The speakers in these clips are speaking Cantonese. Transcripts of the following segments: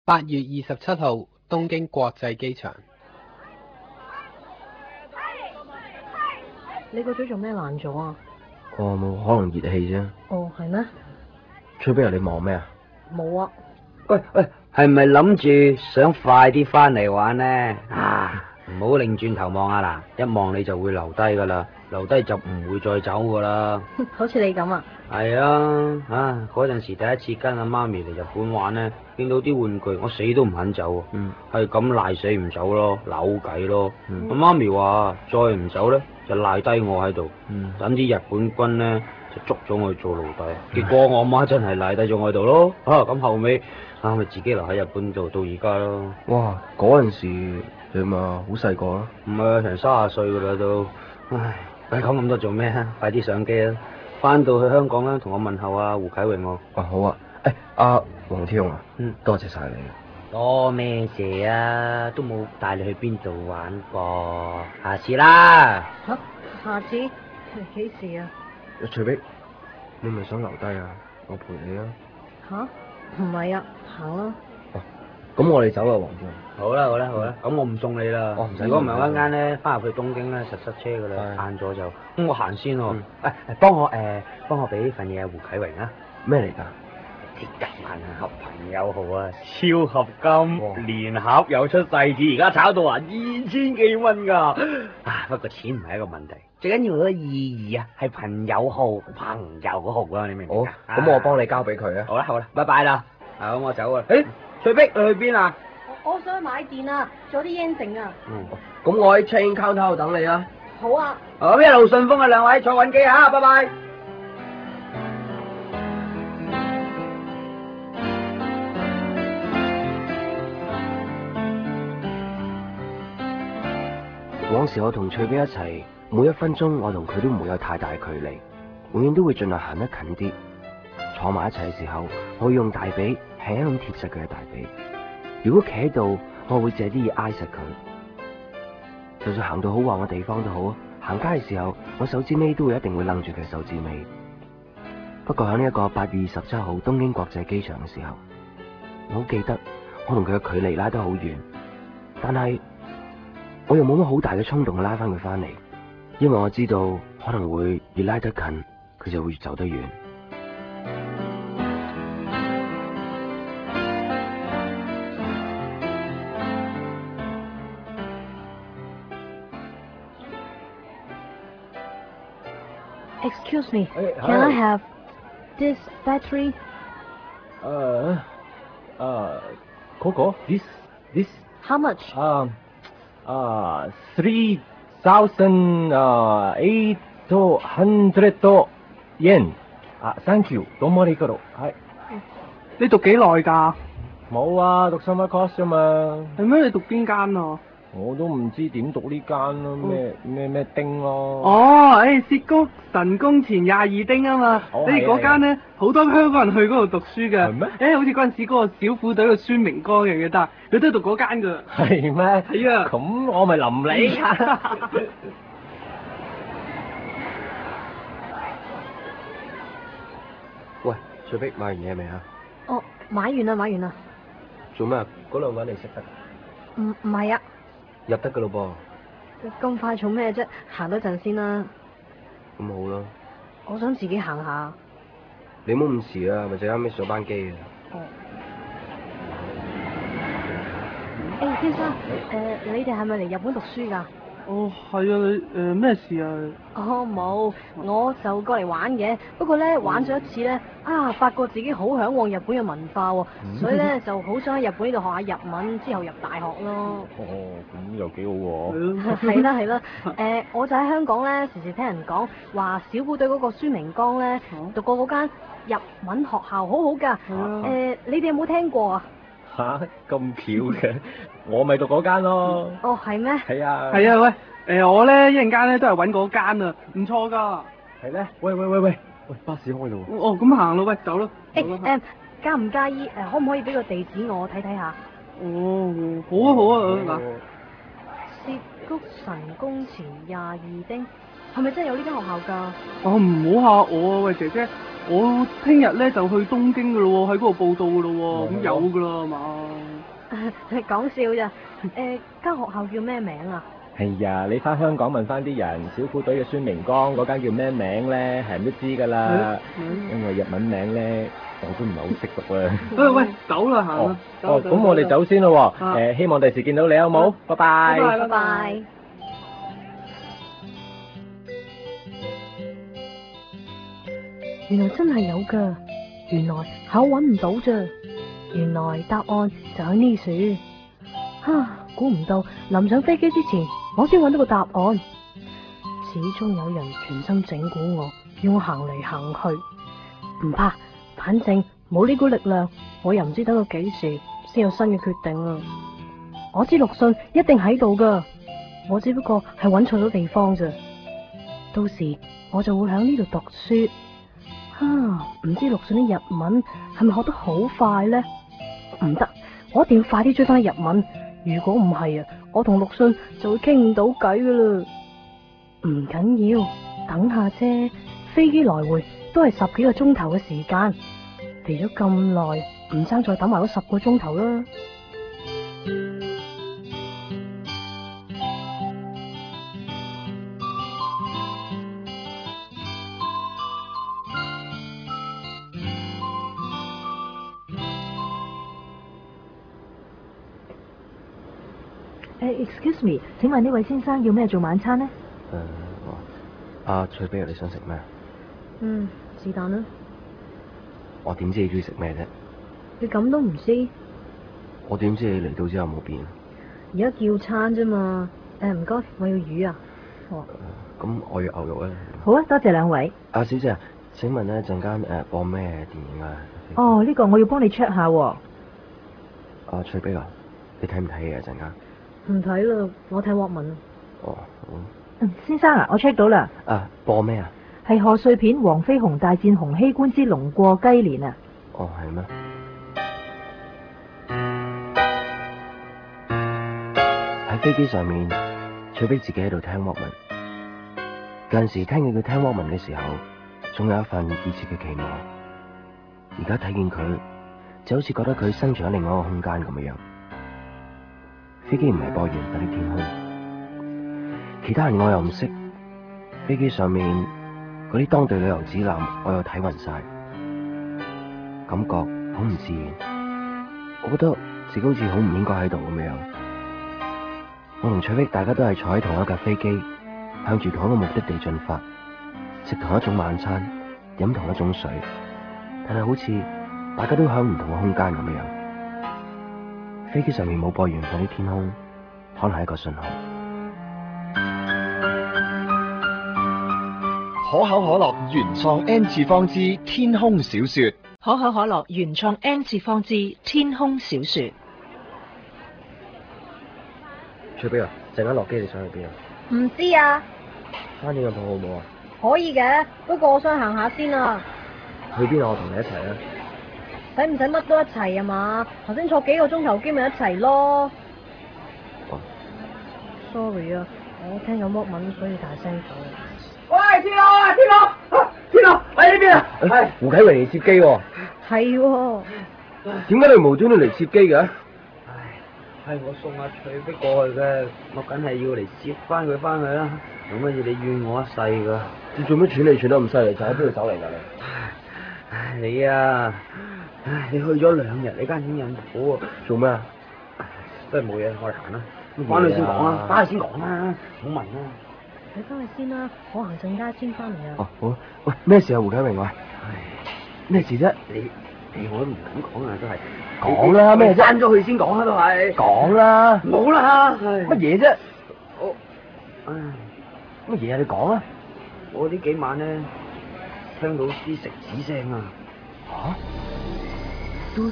8月27號，東京國際機場。 你個嘴做咩爛咗啊？ 冇可能熱氣啫。 哦，係咩？ 翠碧，你忙咩啊？ 冇啊。 喂，係咪諗住想快啲翻嚟玩呢？唔好擰轉頭望啊嗱，一望你就會留低噶啦，留低就唔會再走噶啦。 好似你咁啊？ 係啊，嗰陣時第一次跟阿媽咪嚟日本玩呢，見到啲玩具我死都唔肯走，係咁賴死唔走咯，扭計咯。阿媽咪話再唔走呢，就賴低我喺度，等啲日本軍呢，就捉咗我去做奴隸。結果我阿媽真係賴低咗我喺度咯。咁後尾咪自己留喺日本做到而家咯。 哇，嗰陣時你咪好細個啊？ 唔係，成30歲噶啦都。唉，講咁多做咩啊？快啲上機啊！翻到去香港啦，同我問候啊胡啟榮我。 好啊。阿黃天啊，多謝晒你。 多咩謝啊？都冇帶你去邊度玩過，下次啦。 下次幾時啊？ 翠碧，你咪想留低啊？我陪你啊。 唔係啊，行啦。 咁我哋走啦，黃天。 好啦，咁我唔送你啦。如果唔係我一間咧，翻入去東京咧，實塞車噶啦，晏咗就。咁我行先喎。幫我俾份嘢胡啟榮啊。 咩嚟㗎？ 鐵甲萬能俠朋友號啊，超合金連盒有出世紙，而家炒到2000幾蚊噶。不過錢唔係一個問題，最緊要嗰個意義啊，係朋友號啊，你明唔明啊？ 咁我幫你交俾佢啊。 好啦，拜拜啦。咁我走啊。翠碧，你去邊啊？ 我想去買電啊，仲有啲煙剩啊。 咁我喺 check-in counter 度等你啊。 好啊。 咁一路順風啊，兩位坐穩機啊，拜拜。 往時我同翠碧一齊，每一分鐘我同佢都唔會有太大距離，永遠都會盡量行得近啲。坐埋一齊嘅時候，我會用大髀輕輕咁貼實佢嘅大髀。如果企喺度，我會借啲嘢挨實佢。就算行到好橫嘅地方都好，行街嘅時候，我手指尾都會一定會擸住佢手指尾。不過喺呢一個8月27號東京國際機場嘅時候，我好記得我同佢嘅距離拉得好遠，但係我又冇乜好大嘅衝動去拉翻佢翻嚟，因為我知道可能會越拉得近，佢就會越走得遠。 Excuse me, can I have this battery? 嗰個 this How much? 3,800 yen。Thank you，どうもありがとう。係。 你讀幾耐㗎？ 冇啊，讀 summer course 啫嘛。 係咩？你讀邊間啊？ 我都唔知點讀呢間咯，咩丁咯。 涉谷神宮前22丁啊嘛。你哋嗰間咧，好多香港人去嗰度讀書嘅。 係咩？ 好似嗰陣時嗰個小虎隊嘅孫明光嘅記得，佢都讀嗰間㗎。 係咩？ 係啊。 咁我咪淋你。 喂，翠碧，買完嘢未啊？ 買完啦。 做咩啊？嗰兩個你識得？ 唔係啊。 入得噶咯噃。 咁快做咩啫？行多陣先啦。 咁好啦。 我想自己行下。 你唔好咁遲啊，咪就啱啱上班機啊。 先生，你哋係咪嚟日本讀書㗎？ 係啊，你咩事啊？ 冇，我就過嚟玩嘅。不過咧，玩咗一次咧，發覺自己好向往日本嘅文化喎，所以咧就好想喺日本呢度學下日文，之後入大學咯。 咁又幾好喎。 係啦，我就喺香港咧，時時聽人講話小虎隊嗰個孫明光咧，讀過嗰間日文學校，好好㗎。你哋有冇聽過啊？ 咁巧嘅，我咪讀嗰間咯。 係咩？ 係啊。 係啊，喂，我咧一陣間咧都係揾嗰間啊，唔錯㗎。 係咧？喂，巴士開咯喎。 咁行咯，喂，走咯。 介唔介意可唔可以俾個地址我睇睇下？ 好啊，嗱。 涉谷神宮前22丁，係咪真係有呢間學校㗎？ 唔好嚇我啊，喂姐姐。我聽日咧就去東京噶咯喎，喺嗰度報到噶咯喎，咁有噶啦係嘛？ 講笑咋？間學校叫咩名啊？ 係呀，你翻香港問翻啲人，小虎隊嘅孫明光嗰間叫咩名咧？係人都知㗎啦，因為日文名咧我都唔係好識讀啊。 喂，走啦行啦。 咁我哋走先咯喎。希望第時見到你好冇？拜拜。 拜拜。原來真係有㗎，原來考揾唔到啫，原來答案就喺呢處。估唔到臨上飛機之前，我先揾到個答案。始終有人全心整蠱我，要我行嚟行去。唔怕，反正冇呢股力量，我又唔知等到幾時先有新嘅決定啊！我知陸遜一定喺度㗎，我只不過係揾錯咗地方咋。到時我就會喺呢度讀書。唔知陸遜啲日文係咪學得好快呢？唔得，我一定要快啲追翻啲日文。如果唔係啊，我同陸遜就會傾唔到偈噶啦。唔緊要，等下啫。飛機來回都係10幾個鐘頭嘅時間，嚟咗咁耐，唔爭再等埋嗰10個鐘頭啦。 Excuse me， 請問呢位先生要咩做晚餐呢？ 阿翠碧，你想食咩？ 是但啦。 我點知你中意食咩啫？ 你咁都唔知？ 我點知你嚟到之後冇變？ 而家叫餐啫嘛。唔該，我要魚啊。 咁我要牛肉咧。 好啊，多謝兩位。 阿小姐，請問咧陣間播咩電影啊？ 呢個我要幫你 check 下喎。 阿翠碧啊，你睇唔睇嘢啊？陣間？ 唔睇啦，我睇Walkman。 好。 先生啊，我 check 到啦。 播咩啊？ 係賀歲片《黃飛鴻大戰洪熙官之龍過雞年》啊。 係咩？喺飛機上面，翠碧自己喺度聽Walkman。有陣時聽見佢聽Walkman嘅時候，總有一份熱切嘅期望。而家睇見佢，就好似覺得佢生存喺另外一個空間咁嘅樣。飛機唔係播緣分的天空，其他人我又唔識。飛機上面嗰啲當地旅遊指南我又睇暈晒，感覺好唔自然。我覺得自己好似好唔應該喺度咁樣。我同翠碧大家都係坐喺同一架飛機，向住同一個目的地進發，食同一種晚餐，飲同一種水，但係好似大家都喺唔同嘅空間咁樣。飛機上面冇播緣分的天空，可能係一個信號。 可口可樂原創 N 次方之天空小說。 可口可樂原創 N 次方之天空小說。 翠碧啊，陣間落機你想去邊啊？ 唔知啊。 翻呢個鋪好唔好啊？ 可以嘅，不過我想行下先啊。 去邊啊？我同你一齊啊。 使唔使乜都一齊啊嘛？頭先坐幾個鐘頭機咪一齊咯。Sorry 啊，我聽緊Walkman所以大聲咗。 喂，天狼，喺呢邊啊！ 係胡啟榮嚟接機喎。 係喎。 點解你無端端嚟接機嘅？ 係我送阿翠碧過去嘅，我梗係要嚟接翻佢翻去啦。做乜嘢你怨我一世噶？ 你做乜串嚟串得咁犀利？就喺邊度走嚟噶你？ 你啊！你去咗2日，你間影印鋪啊？ 做咩啊？ 都係冇嘢，我哋行啦。翻去先講啦，翻去先講啦，唔好問啦。 你翻去先啦，我行陣間先翻嚟啊。 好。喂，咩事啊，胡啟榮啊？咩事啫？ 你我都唔敢講啊，都係。 講啦，咩啫？ 翻咗去先講啦，都係。 講啦。 冇啦。 乜嘢啫？ 乜嘢啊？你講啊！ 我呢幾晚咧，聽到啲食指聲啊。 都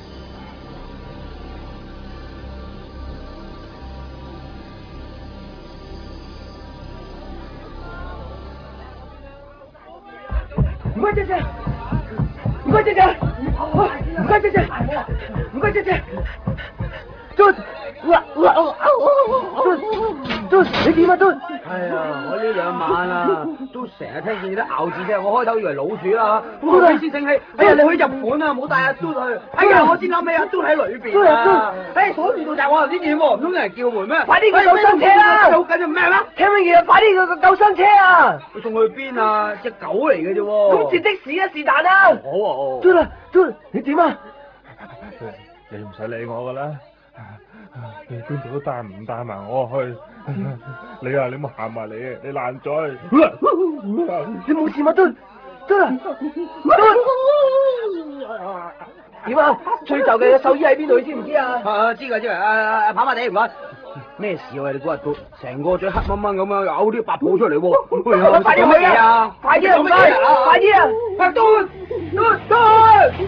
唔該姐姐，唔該姐姐，唔該姐姐，唔該姐姐， 嘟，你點啊嘟？ 哎呀，我呢兩晚啊，都成日聽見啲咬字聲，我開頭以為老鼠啦， 嘟後尾先醒起，哎呀，你去日本啊，冇帶阿嘟去，哎呀，我先諗起阿嘟喺裏邊啊，哎，鎖住到就係我頭先見喎，唔通有人叫門咩？ 快啲叫救生車啦！ 救緊做咩啦？ 聽乜嘢啊？快啲叫個救生車啊！ 佢送去邊啊？隻狗嚟嘅啫喎。 咁接的士啊，是但啦。 好啊，好。 嘟啦嘟，你點啊？ 你唔使理我噶啦，你邊度都帶唔帶埋我去？你啊，你冇行埋嚟啊！你爛咗。 你冇事嘛？嘟嘟啦，嘟點啊？最就嘅獸醫喺邊度？你知唔知啊？ 知㗎，跑馬地唔該。咩事啊？你嗰日到成個嘴黑掹掹咁樣，有啲白泡出嚟喎。 快啲去啊！快啲啊！唔該，快啲啊！嘟！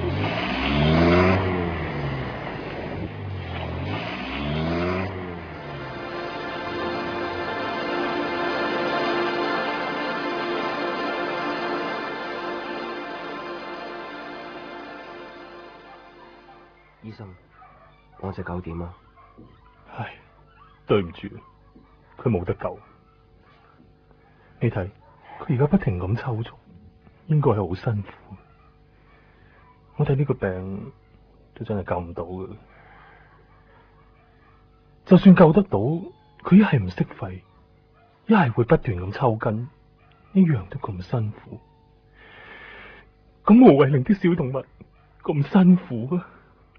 醫生，我隻狗點啊？ 唉，對唔住，佢冇得救。你睇，佢而家不停咁抽搐，應該係好辛苦。我睇呢個病都真係救唔到嘅。就算救得到，佢一係唔識吠，一係會不斷咁抽筋，一樣都咁辛苦。咁無謂令啲小動物咁辛苦啊！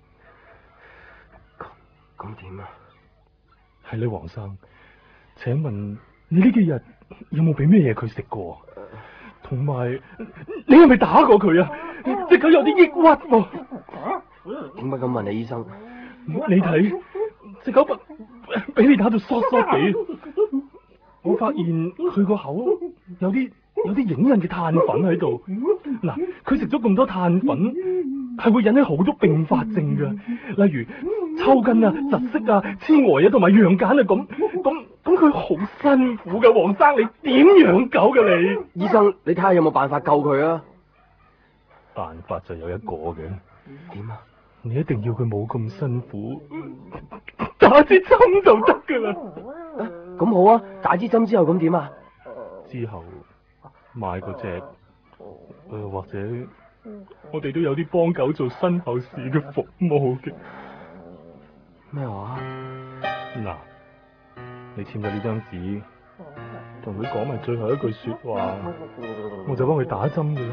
咁點啊？ 係咧，黃生，請問你呢幾日有冇俾咩嘢佢食過？同埋你係咪打過佢啊？隻狗有啲抑鬱喎。 點解咁問你醫生？ 你睇隻狗俾你打到疏疏地，我發現佢個口有啲影印嘅碳粉喺度。嗱，佢食咗咁多碳粉，係會引起好多併發症嘅，例如抽筋啊、窒息啊、痴呆啊，同埋羊癇啊咁佢好辛苦嘅。黃生，你點養狗嘅你？ 醫生，你睇下有冇辦法救佢啊？ 辦法就有一個嘅。 點啊？ 你一定要佢冇咁辛苦，打支針就得噶啦。 咁好啊，打支針之後咁點啊？ 之後買嗰隻，或者我哋都有啲幫狗做身後事嘅服務嘅。 咩話？ 嗱，你簽咗呢張紙，同佢講埋最後一句說話，我就幫佢打針嘅啦。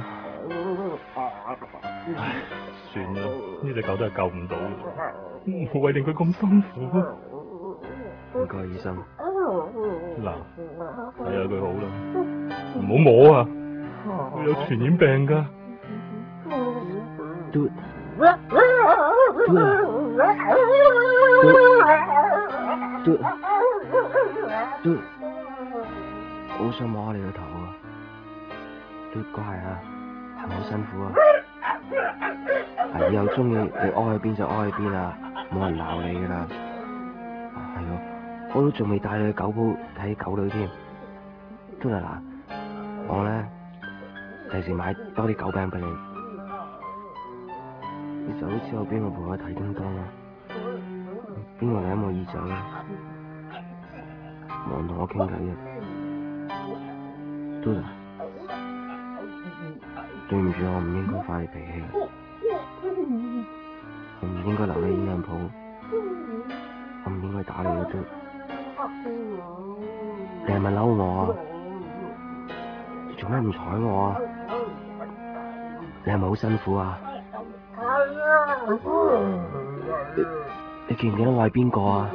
唉，算啦，呢隻狗都係救唔到嘅，無謂令佢咁辛苦。 唔該，醫生。 嗱，睇下佢好啦，唔好摸啊，佢有傳染病噶。 嘟，好想摸下你個頭啊！嘟，乖啊，係咪好辛苦啊？係，以後中意你屙去邊就屙去邊啦，冇人鬧你噶啦。係咯，我都仲未帶你去狗鋪睇狗女添。嘟啦嗱，我咧第時買多啲狗餅俾你。你就好似我邊個陪我睇叮當啊，邊個嚟喺我耳仔啊，冇人同我傾偈嘅。嘟啦，對唔住，我唔應該發你脾氣，我唔應該留喺醫院鋪，我唔應該打你嘅嘟。你係咪嬲我啊？你做咩唔睬我啊？你係咪好辛苦啊？你記唔記得我係邊個啊？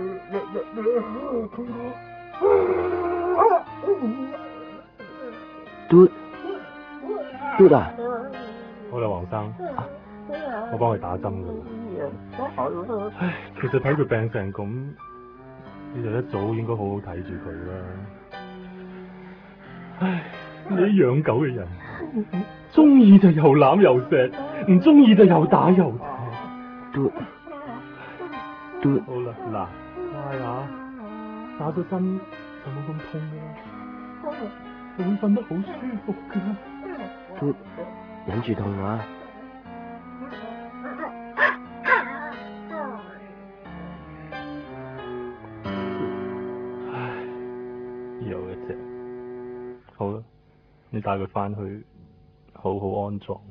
嘟啊！ 好啦，黃生，我幫佢打針噶啦。唉，其實睇佢病成咁，你就一早應該好好睇住佢啦。唉，你養狗嘅人，中意就又攬又錫，唔中意就又打又踢。 嘟， 好啦，嗱，乖下，打咗針就冇咁痛啦，就會瞓得好舒服噶。 嘟，忍住痛啊！ 唉， 你帶佢翻去好好安葬。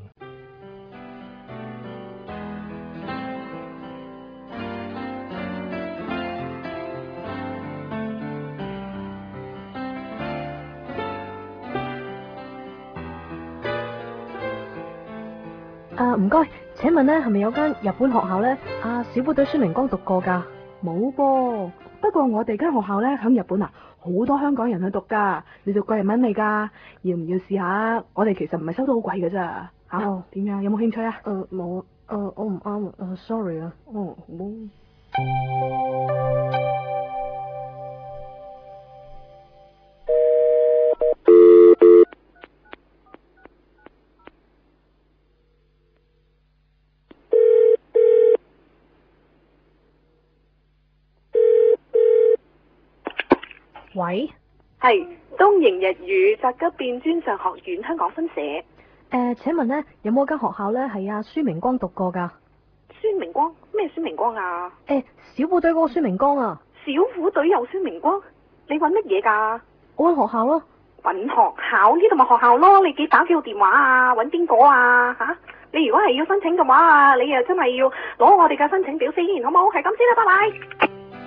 唔該，請問呢係咪有間日本學校呢？小虎隊孫明光讀過㗎？ 冇噃，不過我哋間學校呢，響日本啊，好多香港人去讀㗎。你讀過日文未㗎？要唔要試下？我哋其實唔係收到好貴㗎咋。嚇？點樣？有冇興趣啊？ 冇。我唔啱。sorry 啊。 哦，冇。 喂， 係東瀛日語宅急便專上學院香港分社。 請問呢，有冇間學校呢係孫明光讀過㗎？ 孫明光？咩孫明光啊？ 小虎隊嗰個孫明光啊。 小虎隊有孫明光？你揾乜嘢㗎？ 我揾學校咯。 揾學校？呢度咪學校咯？你打幾個電話啊？揾邊個啊？嚇？你如果係要申請嘅話啊，你又真係要攞我哋嘅申請表先，好冇？係咁先啦，拜拜。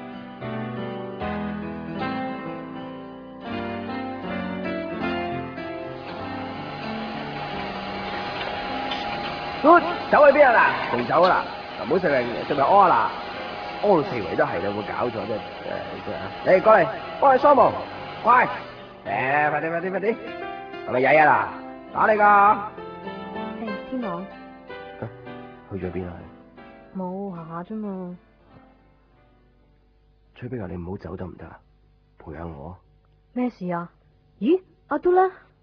走去邊啊嗱？仲走啊嗱？唔好食嚟屙啦，屙到四圍都係，你有冇搞錯啫？你過嚟幫你梳毛，快！快啲！係咪曳啊嗱？打你噶！ 天朗， 去咗邊啊？ 冇行下啫嘛。 崔碧啊，你唔好走得唔得啊？陪下我。 咩事啊？咦，阿嘟咧？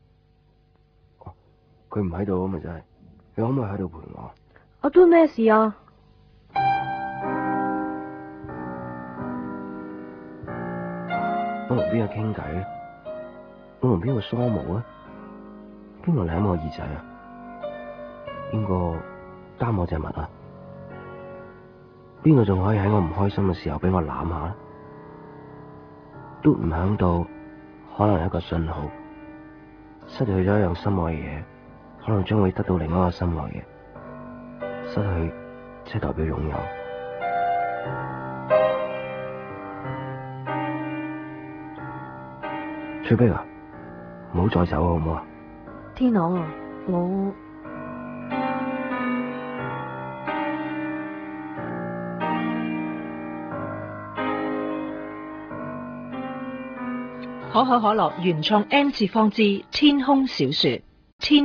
佢唔喺度啊嘛，真係。你可唔可以喺度陪我？ 阿嘟咩事啊？ 我同邊個傾偈？我同邊個梳毛啊？邊個舐我耳仔啊？邊個擔我隻襪啊？邊個仲可以喺我唔開心嘅時候俾我攬下？都唔響度，可能係一個信號。失去咗一樣心愛嘅嘢，可能將會得到另一個心愛嘅。失去即係代表擁有。翠碧啊，唔好再走好唔好啊？ 天朗啊，我可口可樂原創 N 次方之天空小說。